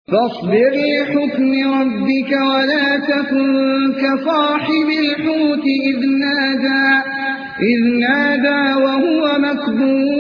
فاصبر لحكم ربك ولا تكن كصاحب الحوت إذ نادى وهو مكظوم